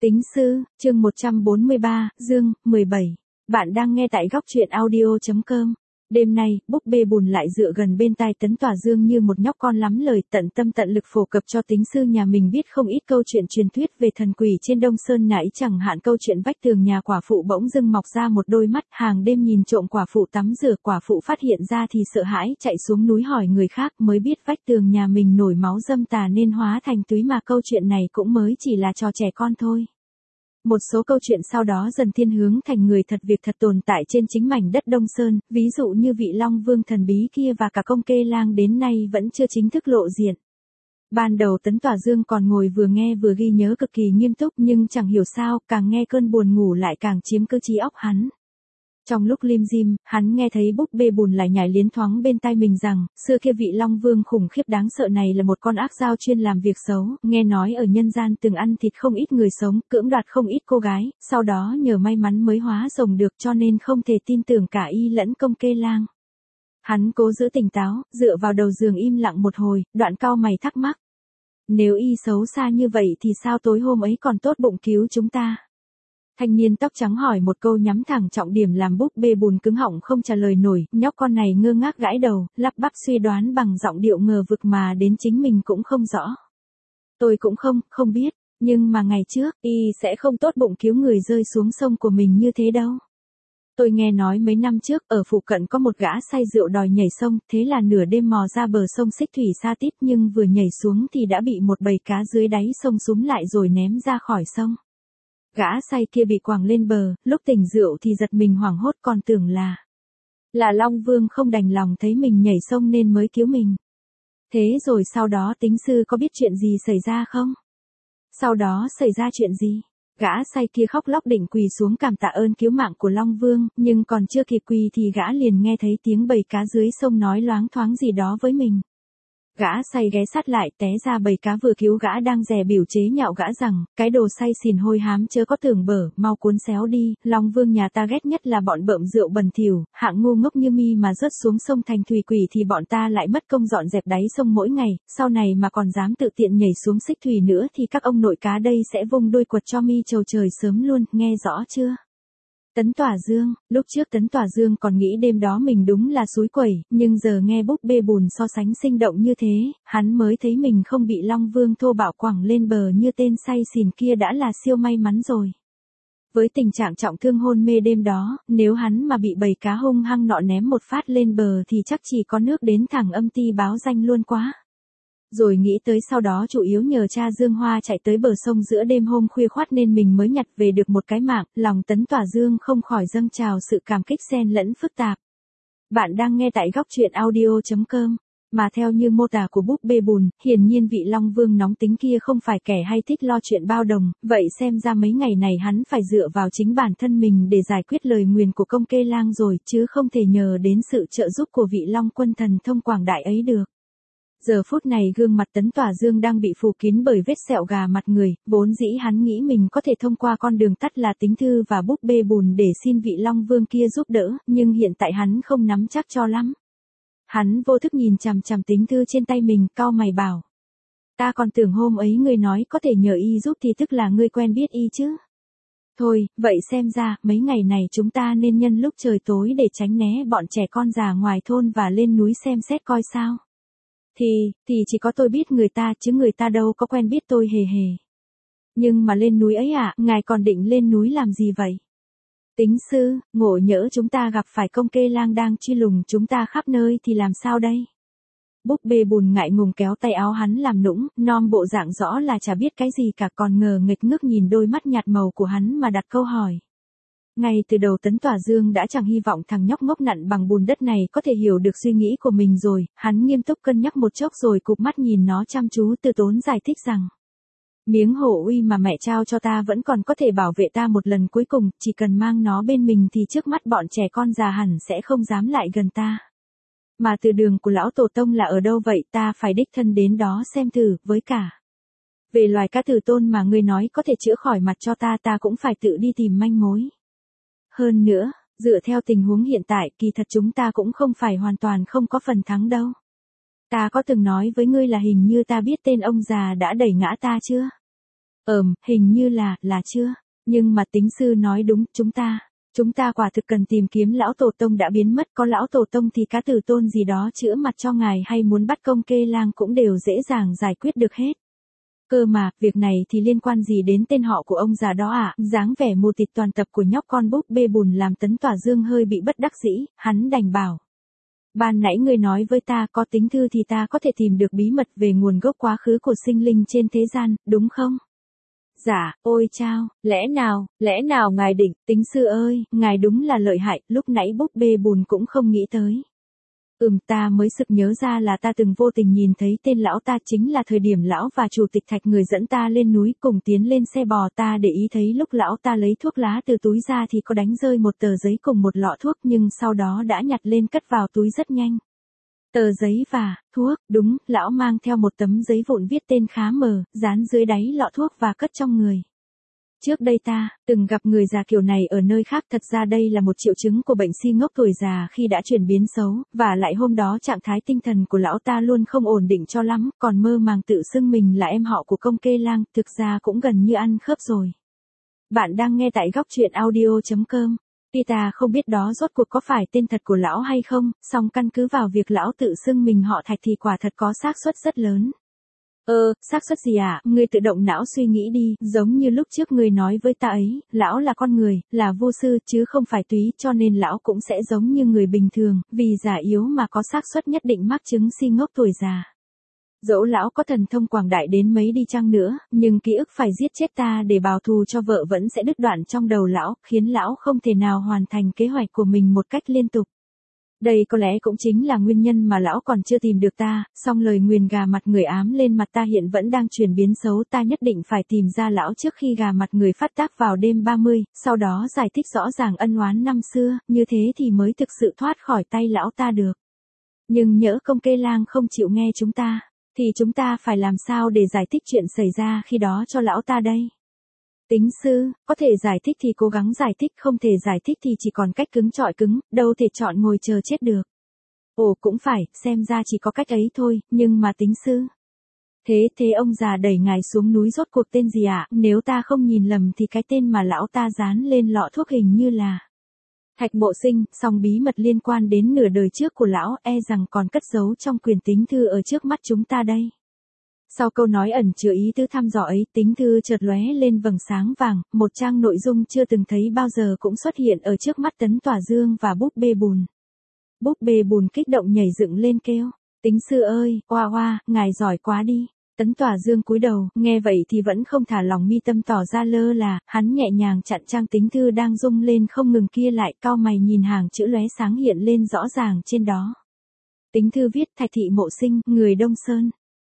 Tính sư, chương 143, Dương, 17. Bạn đang nghe tại góc truyện audio.com. Đêm nay, búp bê bùn lại dựa gần bên tai Tấn Tỏa Dương như một nhóc con lắm lời, tận tâm tận lực phổ cập cho tính sư nhà mình biết không ít câu chuyện truyền thuyết về thần quỷ trên Đông Sơn nãy, chẳng hạn câu chuyện vách tường nhà quả phụ bỗng dưng mọc ra một đôi mắt, hàng đêm nhìn trộm quả phụ tắm rửa, quả phụ phát hiện ra thì sợ hãi, chạy xuống núi hỏi người khác, mới biết vách tường nhà mình nổi máu dâm tà nên hóa thành túy, mà câu chuyện này cũng mới chỉ là trò trẻ con thôi. Một số câu chuyện sau đó dần thiên hướng thành người thật, việc thật tồn tại trên chính mảnh đất Đông Sơn, ví dụ như vị Long Vương thần bí kia và cả công kê lang đến nay vẫn chưa chính thức lộ diện. Ban đầu Tấn Tỏa Dương còn ngồi vừa nghe vừa ghi nhớ cực kỳ nghiêm túc, nhưng chẳng hiểu sao, càng nghe cơn buồn ngủ lại càng chiếm cứ trí óc hắn. Trong lúc lim dim, hắn nghe thấy búp bê bùn lại nhảy liến thoáng bên tai mình rằng, xưa kia vị Long Vương khủng khiếp đáng sợ này là một con ác dao chuyên làm việc xấu, nghe nói ở nhân gian từng ăn thịt không ít người sống, cưỡng đoạt không ít cô gái, sau đó nhờ may mắn mới hóa rồng được, cho nên không thể tin tưởng cả y lẫn công kê lang. Hắn cố giữ tỉnh táo, dựa vào đầu giường im lặng một hồi, đoạn cau mày thắc mắc. Nếu y xấu xa như vậy thì sao tối hôm ấy còn tốt bụng cứu chúng ta? Thanh niên tóc trắng hỏi một câu nhắm thẳng trọng điểm làm búp bê bùn cứng họng không trả lời nổi, nhóc con này ngơ ngác gãi đầu, lắp bắp suy đoán bằng giọng điệu ngờ vực mà đến chính mình cũng không rõ. Tôi cũng không biết, nhưng mà ngày trước, y sẽ không tốt bụng cứu người rơi xuống sông của mình như thế đâu. Tôi nghe nói mấy năm trước, ở phụ cận có một gã say rượu đòi nhảy sông, thế là nửa đêm mò ra bờ sông Xích Thủy Sa Tít, nhưng vừa nhảy xuống thì đã bị một bầy cá dưới đáy sông súm lại rồi ném ra khỏi sông. Gã say kia bị quẳng lên bờ, lúc tỉnh rượu thì giật mình hoảng hốt, còn tưởng là Long Vương không đành lòng thấy mình nhảy sông nên mới cứu mình. Thế rồi sau đó tính sư có biết chuyện gì xảy ra không? Sau đó xảy ra chuyện gì? Gã say kia khóc lóc định quỳ xuống cảm tạ ơn cứu mạng của Long Vương, nhưng còn chưa kịp quỳ thì gã liền nghe thấy tiếng bầy cá dưới sông nói loáng thoáng gì đó với mình. Gã say ghé sát lại, té ra bầy cá vừa cứu gã đang dè bỉu chế nhạo gã rằng, cái đồ say xỉn hôi hám chớ có tưởng bở, mau cuốn xéo đi, Long Vương nhà ta ghét nhất là bọn bợm rượu bẩn thỉu, hạng ngu ngốc như mi mà rớt xuống sông thành thủy quỷ thì bọn ta lại mất công dọn dẹp đáy sông mỗi ngày, sau này mà còn dám tự tiện nhảy xuống Xích Thủy nữa thì các ông nội cá đây sẽ vung đuôi quật cho mi trầu trời sớm luôn, nghe rõ chưa? Tấn Tỏa Dương, lúc trước Tấn Tỏa Dương còn nghĩ đêm đó mình đúng là xúi quẩy, nhưng giờ nghe búp bê bùn so sánh sinh động như thế, hắn mới thấy mình không bị Long Vương thô bạo quẳng lên bờ như tên say xỉn kia đã là siêu may mắn rồi. Với tình trạng trọng thương hôn mê đêm đó, nếu hắn mà bị bầy cá hung hăng nọ ném một phát lên bờ thì chắc chỉ có nước đến thẳng âm ty báo danh luôn quá. Rồi nghĩ tới sau đó chủ yếu nhờ cha Dương Hoa chạy tới bờ sông giữa đêm hôm khuya khoắt nên mình mới nhặt về được một cái mạng, lòng Tấn Tỏa Dương không khỏi dâng trào sự cảm kích xen lẫn phức tạp. Bạn đang nghe tại góc truyện audio.com. Mà theo như mô tả của búp bê bùn, hiển nhiên vị Long Vương nóng tính kia không phải kẻ hay thích lo chuyện bao đồng, vậy xem ra mấy ngày này hắn phải dựa vào chính bản thân mình để giải quyết lời nguyền của công kê lang rồi, chứ không thể nhờ đến sự trợ giúp của vị Long Quân thần thông quảng đại ấy được. Giờ phút này gương mặt Tấn Tỏa Dương đang bị phủ kín bởi vết sẹo gà mặt người, vốn dĩ hắn nghĩ mình có thể thông qua con đường tắt là tính thư và búp bê bùn để xin vị Long Vương kia giúp đỡ, nhưng hiện tại hắn không nắm chắc cho lắm. Hắn vô thức nhìn chằm chằm tính thư trên tay mình, cau mày bảo. Ta còn tưởng hôm ấy ngươi nói có thể nhờ y giúp thì tức là ngươi quen biết y chứ. Thôi, vậy xem ra, mấy ngày này chúng ta nên nhân lúc trời tối để tránh né bọn trẻ con già ngoài thôn và lên núi xem xét coi sao. Thì chỉ có tôi biết người ta chứ người ta đâu có quen biết tôi hề hề. Nhưng mà lên núi ấy à, ngài còn định lên núi làm gì vậy? Tính sư, ngộ nhỡ chúng ta gặp phải công kê lang đang truy lùng chúng ta khắp nơi thì làm sao đây? Búp bê bùn ngại ngùng kéo tay áo hắn làm nũng, non bộ dạng rõ là chả biết cái gì cả, còn ngờ nghịch ngước nhìn đôi mắt nhạt màu của hắn mà đặt câu hỏi. Ngay từ đầu Tấn Tỏa Dương đã chẳng hy vọng thằng nhóc ngốc nặn bằng bùn đất này có thể hiểu được suy nghĩ của mình rồi, hắn nghiêm túc cân nhắc một chốc rồi cụp mắt nhìn nó chăm chú từ tốn giải thích rằng. Miếng hổ uy mà mẹ trao cho ta vẫn còn có thể bảo vệ ta một lần cuối cùng, chỉ cần mang nó bên mình thì trước mắt bọn trẻ con già hẳn sẽ không dám lại gần ta. Mà từ đường của lão tổ tông là ở đâu vậy, ta phải đích thân đến đó xem thử, với cả. Về loài cá tử tôn mà ngươi nói có thể chữa khỏi mặt cho ta cũng phải tự đi tìm manh mối. Hơn nữa, dựa theo tình huống hiện tại kỳ thật chúng ta cũng không phải hoàn toàn không có phần thắng đâu. Ta có từng nói với ngươi là hình như ta biết tên ông già đã đẩy ngã ta chưa? Hình như là chưa. Nhưng mà tính sư nói đúng, chúng ta quả thực cần tìm kiếm lão tổ tông đã biến mất, có lão tổ tông thì cá tử tôn gì đó chữa mặt cho ngài hay muốn bắt công kê lang cũng đều dễ dàng giải quyết được hết. Cơ mà, việc này thì liên quan gì đến tên họ của ông già đó à? Dáng vẻ mù tịt toàn tập của nhóc con búp bê bùn làm Tấn Tỏa Dương hơi bị bất đắc dĩ, hắn đành bảo. Ban nãy ngươi nói với ta có tính thư thì ta có thể tìm được bí mật về nguồn gốc quá khứ của sinh linh trên thế gian, đúng không? Dạ, ôi chao, lẽ nào ngài định, tính sư ơi, ngài đúng là lợi hại, lúc nãy búp bê bùn cũng không nghĩ tới. Ta mới sực nhớ ra là ta từng vô tình nhìn thấy tên lão ta chính là thời điểm lão và chủ tịch Thạch người dẫn ta lên núi cùng tiến lên xe bò, ta để ý thấy lúc lão ta lấy thuốc lá từ túi ra thì có đánh rơi một tờ giấy cùng một lọ thuốc nhưng sau đó đã nhặt lên cất vào túi rất nhanh. Tờ giấy và thuốc, đúng, lão mang theo một tấm giấy vụn viết tên khá mờ, dán dưới đáy lọ thuốc và cất trong người. Trước đây ta từng gặp người già kiểu này ở nơi khác, thật ra đây là một triệu chứng của bệnh si ngốc tuổi già khi đã chuyển biến xấu, và lại hôm đó trạng thái tinh thần của lão ta luôn không ổn định cho lắm, còn mơ màng tự xưng mình là em họ của công kê lang, thực ra cũng gần như ăn khớp rồi. Bạn đang nghe tại góc truyện audio.com. Tuy ta không biết đó rốt cuộc có phải tên thật của lão hay không, song căn cứ vào việc lão tự xưng mình họ Thạch thì quả thật có xác suất rất lớn. Xác suất gì à? Ngươi tự động não suy nghĩ đi, giống như lúc trước ngươi nói với ta ấy, lão là con người, là vô sư chứ không phải túy, cho nên lão cũng sẽ giống như người bình thường, vì già yếu mà có xác suất nhất định mắc chứng si ngốc tuổi già. Dẫu lão có thần thông quảng đại đến mấy đi chăng nữa, nhưng ký ức phải giết chết ta để báo thù cho vợ vẫn sẽ đứt đoạn trong đầu lão, khiến lão không thể nào hoàn thành kế hoạch của mình một cách liên tục. Đây có lẽ cũng chính là nguyên nhân mà lão còn chưa tìm được ta, song lời nguyền gà mặt người ám lên mặt ta hiện vẫn đang chuyển biến xấu, ta nhất định phải tìm ra lão trước khi gà mặt người phát tác vào đêm 30, sau đó giải thích rõ ràng ân oán năm xưa, như thế thì mới thực sự thoát khỏi tay lão ta được. Nhưng nhỡ công kê lang không chịu nghe chúng ta, thì chúng ta phải làm sao để giải thích chuyện xảy ra khi đó cho lão ta đây? Tính sư, có thể giải thích thì cố gắng giải thích, không thể giải thích thì chỉ còn cách cứng trọi cứng, đâu thể chọn ngồi chờ chết được. Cũng phải, xem ra chỉ có cách ấy thôi, nhưng mà tính sư. Thế ông già đẩy ngài xuống núi rốt cuộc tên gì ạ? Nếu ta không nhìn lầm thì cái tên mà lão ta dán lên lọ thuốc hình như là Thạch Mộ Sinh, song bí mật liên quan đến nửa đời trước của lão rằng còn cất giấu trong quyển tính thư ở trước mắt chúng ta đây. Sau câu nói ẩn chứa ý tứ thăm dò ấy, tính thư chợt lóe lên vầng sáng vàng, một trang nội dung chưa từng thấy bao giờ cũng xuất hiện ở trước mắt Tấn Tỏa Dương và búp bê bùn. Búp bê bùn kích động nhảy dựng lên kêu, tính sư ơi, oa, ngài giỏi quá đi. Tấn Tỏa Dương cúi đầu, nghe vậy thì vẫn không thả lòng mi tâm tỏ ra lơ là, hắn nhẹ nhàng chặn trang tính thư đang rung lên không ngừng kia lại, cau mày nhìn hàng chữ lóe sáng hiện lên rõ ràng trên đó. Tính thư viết Thạch Thị Mộ Sinh, người Đông Sơn.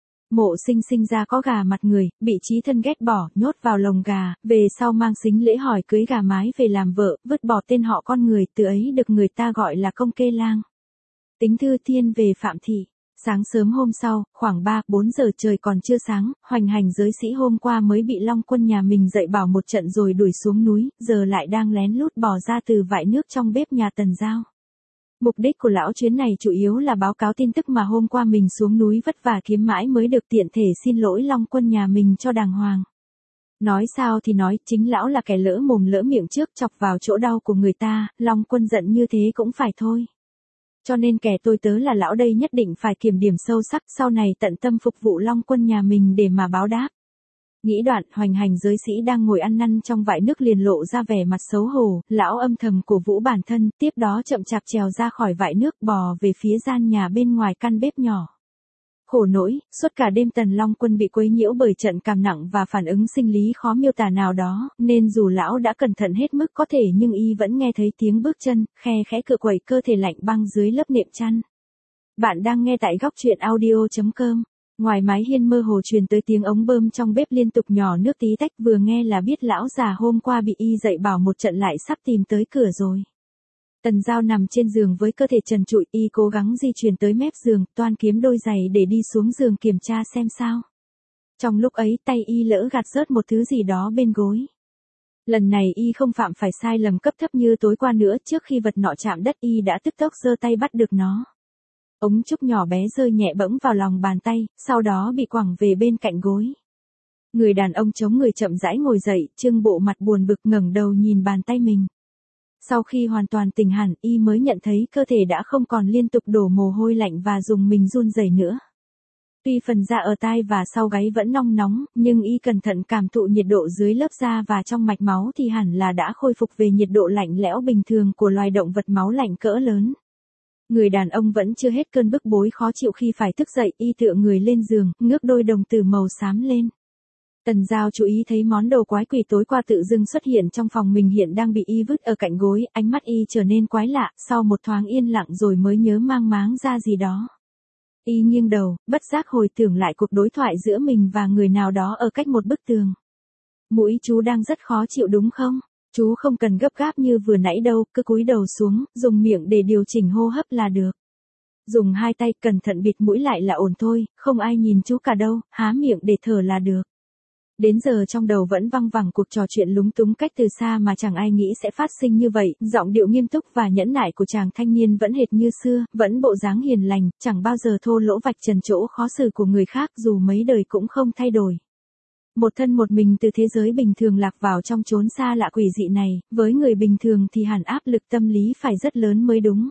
Mộ Sinh sinh ra có gà mặt người, bị chí thân ghét bỏ, nhốt vào lồng gà, về sau mang sính lễ hỏi cưới gà mái về làm vợ, vứt bỏ tên họ con người, từ ấy được người ta gọi là công kê lang. Tính thư thiên về Phạm Thị. Sáng sớm hôm sau, khoảng 3-4 giờ trời còn chưa sáng, hoành hành giới sĩ hôm qua mới bị Long Quân nhà mình dạy bảo một trận rồi đuổi xuống núi, giờ lại đang lén lút bỏ ra từ vại nước trong bếp nhà Tần Giao. Mục đích của lão chuyến này chủ yếu là báo cáo tin tức mà hôm qua mình xuống núi vất vả kiếm mãi mới được, tiện thể xin lỗi Long Quân nhà mình cho đàng hoàng. Nói sao thì nói, chính lão là kẻ lỡ mồm lỡ miệng trước, chọc vào chỗ đau của người ta, Long Quân giận như thế cũng phải thôi. Cho nên kẻ tôi tớ là lão đây nhất định phải kiểm điểm sâu sắc, sau này tận tâm phục vụ Long Quân nhà mình để mà báo đáp. Nghĩ đoạn, hoành hành giới sĩ đang ngồi ăn năn trong vại nước liền lộ ra vẻ mặt xấu hổ, lão âm thầm cổ vũ bản thân, tiếp đó chậm chạp trèo ra khỏi vại nước bò về phía gian nhà bên ngoài căn bếp nhỏ. Khổ nỗi, suốt cả đêm Tần Long Quân bị quấy nhiễu bởi trận cảm nặng và phản ứng sinh lý khó miêu tả nào đó, nên dù lão đã cẩn thận hết mức có thể nhưng y vẫn nghe thấy tiếng bước chân, khe khẽ cựa quẩy cơ thể lạnh băng dưới lớp nệm chăn. Bạn đang nghe tại góc truyện audio.com. Ngoài mái hiên mơ hồ truyền tới tiếng ống bơm trong bếp liên tục nhỏ nước tí tách, vừa nghe là biết lão già hôm qua bị y dạy bảo một trận lại sắp tìm tới cửa rồi. Tần Giao nằm trên giường với cơ thể trần trụi, y cố gắng di chuyển tới mép giường, toan kiếm đôi giày để đi xuống giường kiểm tra xem sao. Trong lúc ấy tay y lỡ gạt rớt một thứ gì đó bên gối. Lần này y không phạm phải sai lầm cấp thấp như tối qua nữa, trước khi vật nọ chạm đất y đã tức tốc giơ tay bắt được nó. Ống trúc nhỏ bé rơi nhẹ bẫng vào lòng bàn tay, sau đó bị quẳng về bên cạnh gối. Người đàn ông chống người chậm rãi ngồi dậy, trưng bộ mặt buồn bực ngẩng đầu nhìn bàn tay mình. Sau khi hoàn toàn tỉnh hẳn, y mới nhận thấy cơ thể đã không còn liên tục đổ mồ hôi lạnh và dùng mình run rẩy nữa. Tuy phần da ở tai và sau gáy vẫn nong nóng, nhưng y cẩn thận cảm thụ nhiệt độ dưới lớp da và trong mạch máu thì hẳn là đã khôi phục về nhiệt độ lạnh lẽo bình thường của loài động vật máu lạnh cỡ lớn. Người đàn ông vẫn chưa hết cơn bức bối khó chịu khi phải thức dậy, y tựa người lên giường, ngước đôi đồng tử màu xám lên. Tần Giao chú ý thấy món đồ quái quỷ tối qua tự dưng xuất hiện trong phòng mình hiện đang bị y vứt ở cạnh gối, ánh mắt y trở nên quái lạ, sau một thoáng yên lặng rồi mới nhớ mang máng ra gì đó. Y nghiêng đầu, bất giác hồi tưởng lại cuộc đối thoại giữa mình và người nào đó ở cách một bức tường. Mũi chú đang rất khó chịu đúng không? Chú không cần gấp gáp như vừa nãy đâu, cứ cúi đầu xuống, dùng miệng để điều chỉnh hô hấp là được. Dùng hai tay cẩn thận bịt mũi lại là ổn thôi, không ai nhìn chú cả đâu, há miệng để thở là được. Đến giờ trong đầu vẫn văng vẳng cuộc trò chuyện lúng túng cách từ xa mà chẳng ai nghĩ sẽ phát sinh như vậy, giọng điệu nghiêm túc và nhẫn nại của chàng thanh niên vẫn hệt như xưa, vẫn bộ dáng hiền lành, chẳng bao giờ thô lỗ vạch trần chỗ khó xử của người khác dù mấy đời cũng không thay đổi. Một thân một mình từ thế giới bình thường lạc vào trong chốn xa lạ quỷ dị này, với người bình thường thì hẳn áp lực tâm lý phải rất lớn mới đúng.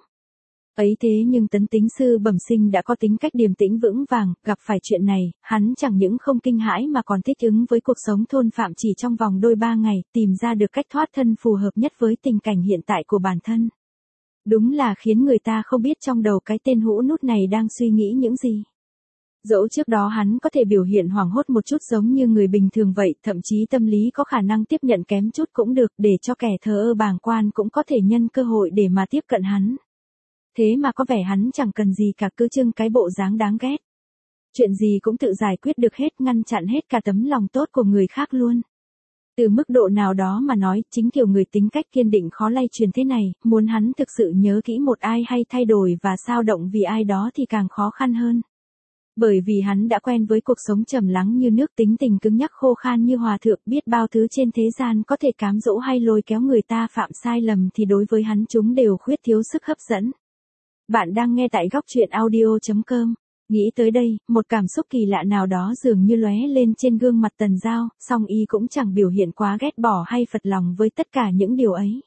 Ấy thế nhưng Tấn Tính sư bẩm sinh đã có tính cách điềm tĩnh vững vàng, gặp phải chuyện này, hắn chẳng những không kinh hãi mà còn thích ứng với cuộc sống thôn phạm chỉ trong vòng đôi ba ngày, tìm ra được cách thoát thân phù hợp nhất với tình cảnh hiện tại của bản thân. Đúng là khiến người ta không biết trong đầu cái tên hũ nút này đang suy nghĩ những gì. Dẫu trước đó hắn có thể biểu hiện hoảng hốt một chút giống như người bình thường vậy, thậm chí tâm lý có khả năng tiếp nhận kém chút cũng được, để cho kẻ thờ ơ bàng quan cũng có thể nhân cơ hội để mà tiếp cận hắn. Thế mà có vẻ hắn chẳng cần gì cả, cứ trưng cái bộ dáng đáng ghét. Chuyện gì cũng tự giải quyết được hết, ngăn chặn hết cả tấm lòng tốt của người khác luôn. Từ mức độ nào đó mà nói, chính kiểu người tính cách kiên định khó lay truyền thế này, muốn hắn thực sự nhớ kỹ một ai hay thay đổi và sao động vì ai đó thì càng khó khăn hơn. Bởi vì hắn đã quen với cuộc sống trầm lắng như nước, tính tình cứng nhắc khô khan như hòa thượng, biết bao thứ trên thế gian có thể cám dỗ hay lôi kéo người ta phạm sai lầm thì đối với hắn chúng đều khuyết thiếu sức hấp dẫn. Bạn đang nghe tại góc truyện audio.com. Nghĩ tới đây, một cảm xúc kỳ lạ nào đó dường như lóe lên trên gương mặt Tần Giao, song y cũng chẳng biểu hiện quá ghét bỏ hay phật lòng với tất cả những điều ấy.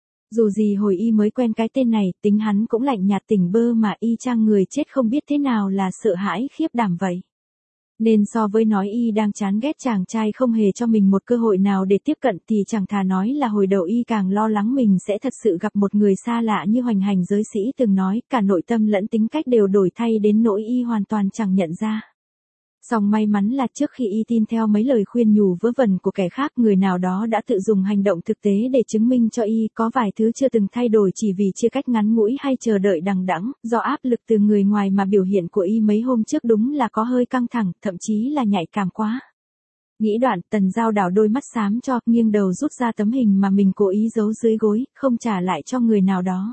Dù gì hồi y mới quen cái tên này, tính hắn cũng lạnh nhạt tỉnh bơ mà y chang người chết không biết thế nào là sợ hãi khiếp đảm vậy. Nên so với nói y đang chán ghét chàng trai không hề cho mình một cơ hội nào để tiếp cận thì chẳng thà nói là hồi đầu y càng lo lắng mình sẽ thật sự gặp một người xa lạ như hoành hành giới sĩ từng nói, cả nội tâm lẫn tính cách đều đổi thay đến nỗi y hoàn toàn chẳng nhận ra. Song may mắn là trước khi y tin theo mấy lời khuyên nhủ vớ vẩn của kẻ khác, người nào đó đã tự dùng hành động thực tế để chứng minh cho y có vài thứ chưa từng thay đổi chỉ vì chia cách ngắn ngủi hay chờ đợi đằng đẵng, do áp lực từ người ngoài mà biểu hiện của y mấy hôm trước đúng là có hơi căng thẳng, thậm chí là nhạy cảm quá. Nghĩ đoạn, Tần Giao đảo đôi mắt xám cho, nghiêng đầu rút ra tấm hình mà mình cố ý giấu dưới gối, không trả lại cho người nào đó.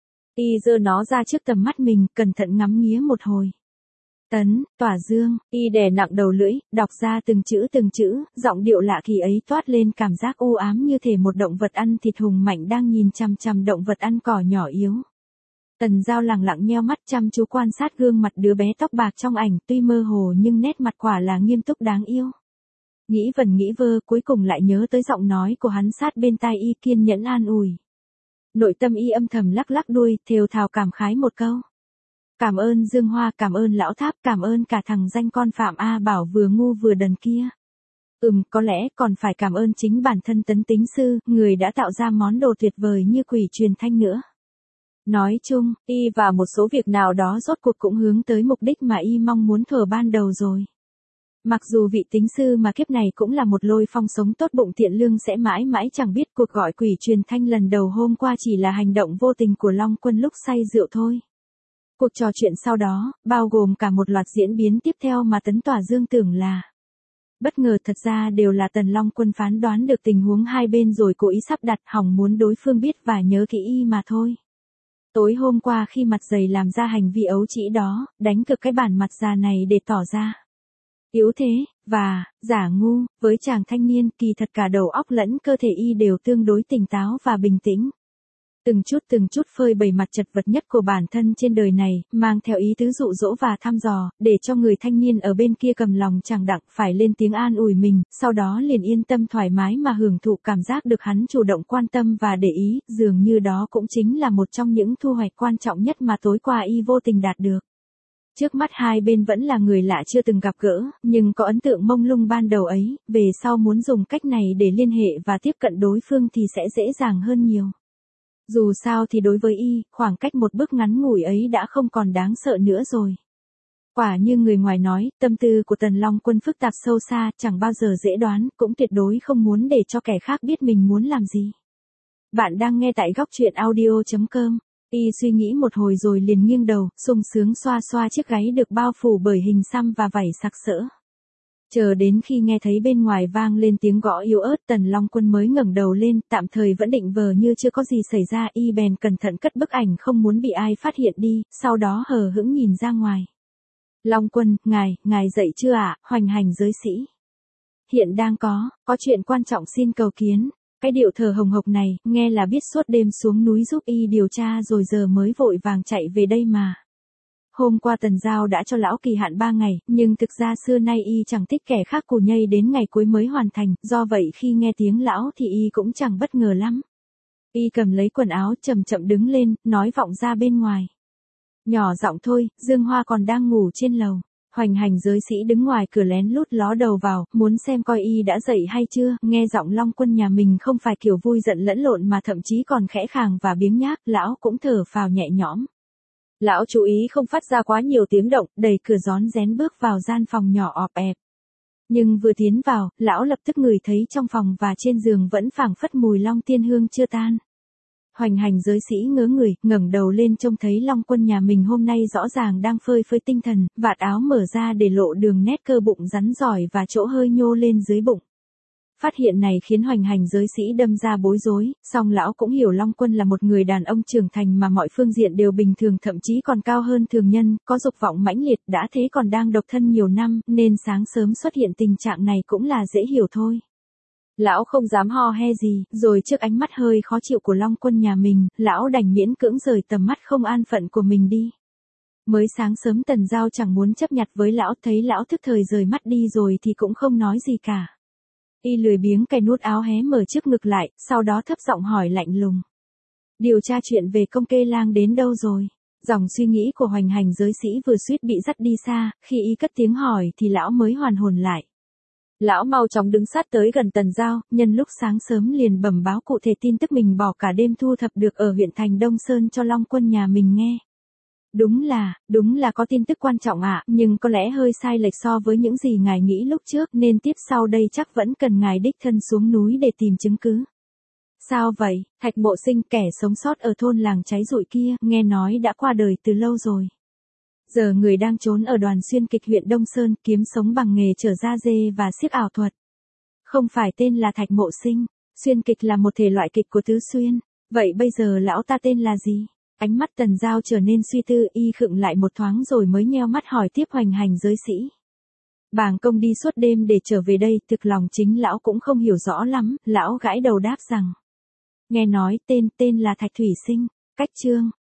Y giơ nó ra trước tầm mắt mình, cẩn thận ngắm nghía một hồi. Tấn, Tỏa Dương, y đè nặng đầu lưỡi, đọc ra từng chữ, giọng điệu lạ kỳ ấy toát lên cảm giác u ám như thể một động vật ăn thịt hùng mạnh đang nhìn chằm chằm động vật ăn cỏ nhỏ yếu. Tần Giao lẳng lặng nheo mắt chăm chú quan sát gương mặt đứa bé tóc bạc trong ảnh, tuy mơ hồ nhưng nét mặt quả là nghiêm túc đáng yêu. Nghĩ vẩn nghĩ vơ, cuối cùng lại nhớ tới giọng nói của hắn sát bên tai y kiên nhẫn an ủi. Nội tâm y âm thầm lắc lắc đuôi, thều thào cảm khái một câu. Cảm ơn Dương Hoa, cảm ơn Lão Tháp, cảm ơn cả thằng danh con Phạm A Bảo vừa ngu vừa đần kia. Có lẽ còn phải cảm ơn chính bản thân Tấn Tính sư, người đã tạo ra món đồ tuyệt vời như quỷ truyền thanh nữa. Nói chung, y và một số việc nào đó rốt cuộc cũng hướng tới mục đích mà y mong muốn thuở ban đầu rồi. Mặc dù vị tính sư mà kiếp này cũng là một lôi phong sống tốt bụng thiện lương sẽ mãi mãi chẳng biết cuộc gọi quỷ truyền thanh lần đầu hôm qua chỉ là hành động vô tình của Long Quân lúc say rượu thôi. Cuộc trò chuyện sau đó, bao gồm cả một loạt diễn biến tiếp theo mà Tấn Tỏa Dương tưởng là bất ngờ, thật ra đều là Tần Long Quân phán đoán được tình huống hai bên rồi cố ý sắp đặt hỏng muốn đối phương biết và nhớ kỹ y mà thôi. Tối hôm qua khi mặt dày làm ra hành vi ấu trĩ đó, đánh cực cái bản mặt già này để tỏ ra yếu thế, và giả ngu, với chàng thanh niên kỳ thật cả đầu óc lẫn cơ thể y đều tương đối tỉnh táo và bình tĩnh. từng chút phơi bày mặt chật vật nhất của bản thân trên đời này, mang theo ý tứ dụ dỗ và thăm dò, để cho người thanh niên ở bên kia cầm lòng chẳng đặng phải lên tiếng an ủi mình, sau đó liền yên tâm thoải mái mà hưởng thụ cảm giác được hắn chủ động quan tâm và để ý, dường như đó cũng chính là một trong những thu hoạch quan trọng nhất mà tối qua y vô tình đạt được. Trước mắt hai bên vẫn là người lạ chưa từng gặp gỡ, nhưng có ấn tượng mông lung ban đầu ấy, về sau muốn dùng cách này để liên hệ và tiếp cận đối phương thì sẽ dễ dàng hơn nhiều. Dù sao thì đối với y, khoảng cách một bước ngắn ngủi ấy đã không còn đáng sợ nữa rồi. Quả như người ngoài nói, tâm tư của Tần Long Quân phức tạp sâu xa, chẳng bao giờ dễ đoán, cũng tuyệt đối không muốn để cho kẻ khác biết mình muốn làm gì. Bạn đang nghe tại góc truyện audio.com. Y suy nghĩ một hồi rồi liền nghiêng đầu, sung sướng xoa xoa chiếc gáy được bao phủ bởi hình xăm và vảy sặc sỡ. Chờ đến khi nghe thấy bên ngoài vang lên tiếng gõ yếu ớt, Tần Long Quân mới ngẩng đầu lên, tạm thời vẫn định vờ như chưa có gì xảy ra, y bèn cẩn thận cất bức ảnh không muốn bị ai phát hiện đi, sau đó hờ hững nhìn ra ngoài. Long Quân, ngài dậy chưa ạ, hoành hành giới sĩ? Hiện đang có chuyện quan trọng xin cầu kiến. Cái điệu thở hồng hộc này, nghe là biết suốt đêm xuống núi giúp y điều tra rồi giờ mới vội vàng chạy về đây mà. Hôm qua Tần Giao đã cho lão kỳ hạn 3 ngày, nhưng thực ra xưa nay y chẳng thích kẻ khác cù nhây đến ngày cuối mới hoàn thành, do vậy khi nghe tiếng lão thì y cũng chẳng bất ngờ lắm. Y cầm lấy quần áo chậm chậm đứng lên, nói vọng ra bên ngoài. Nhỏ giọng thôi, Dương Hoa còn đang ngủ trên lầu. Hoành hành giới sĩ đứng ngoài cửa lén lút ló đầu vào, muốn xem coi y đã dậy hay chưa, nghe giọng Long Quân nhà mình không phải kiểu vui giận lẫn lộn mà thậm chí còn khẽ khàng và biếng nhác, lão cũng thở phào nhẹ nhõm. Lão chú ý không phát ra quá nhiều tiếng động, đẩy cửa rón rén bước vào gian phòng nhỏ ọp ẹp. Nhưng vừa tiến vào, lão lập tức ngửi thấy trong phòng và trên giường vẫn phảng phất mùi long tiên hương chưa tan. Hoành hành giới sĩ ngớ người, ngẩng đầu lên trông thấy Long Quân nhà mình hôm nay rõ ràng đang phơi phới tinh thần, vạt áo mở ra để lộ đường nét cơ bụng rắn giỏi và chỗ hơi nhô lên dưới bụng. Phát hiện này khiến hoành hành giới sĩ đâm ra bối rối, song lão cũng hiểu Long Quân là một người đàn ông trưởng thành mà mọi phương diện đều bình thường, thậm chí còn cao hơn thường nhân, có dục vọng mãnh liệt, đã thế còn đang độc thân nhiều năm, nên sáng sớm xuất hiện tình trạng này cũng là dễ hiểu thôi. Lão không dám ho he gì, rồi trước ánh mắt hơi khó chịu của Long Quân nhà mình, lão đành miễn cưỡng rời tầm mắt không an phận của mình đi. Mới sáng sớm Tần Giao chẳng muốn chấp nhặt với lão, thấy lão thức thời rời mắt đi rồi thì cũng không nói gì cả. Y lười biếng cài nút áo hé mở trước ngực lại, sau đó thấp giọng hỏi lạnh lùng. Điều tra chuyện về công kê lang đến đâu rồi? Dòng suy nghĩ của hoành hành giới sĩ vừa suýt bị dắt đi xa, khi y cất tiếng hỏi thì lão mới hoàn hồn lại. Lão mau chóng đứng sát tới gần Tần Giao, nhân lúc sáng sớm liền bẩm báo cụ thể tin tức mình bỏ cả đêm thu thập được ở huyện thành Đông Sơn cho Long Quân nhà mình nghe. Đúng là có tin tức quan trọng ạ, nhưng có lẽ hơi sai lệch so với những gì ngài nghĩ lúc trước, nên tiếp sau đây chắc vẫn cần ngài đích thân xuống núi để tìm chứng cứ. Sao vậy? Thạch Mộ Sinh, kẻ sống sót ở thôn làng cháy rụi kia, nghe nói đã qua đời từ lâu rồi. Giờ người đang trốn ở Đoàn Xuyên Kịch huyện Đông Sơn, kiếm sống bằng nghề trở da dê và xiếc ảo thuật. Không phải tên là Thạch Mộ Sinh, xuyên kịch là một thể loại kịch của tứ xuyên. Vậy bây giờ lão ta tên là gì? Ánh mắt Tần Giao trở nên suy tư, y khựng lại một thoáng rồi mới nheo mắt hỏi tiếp hoành hành giới sĩ. Bàng công đi suốt đêm để trở về đây, thực lòng chính lão cũng không hiểu rõ lắm, lão gãi đầu đáp rằng. Nghe nói tên là Thạch Thủy Sinh, cách Trương,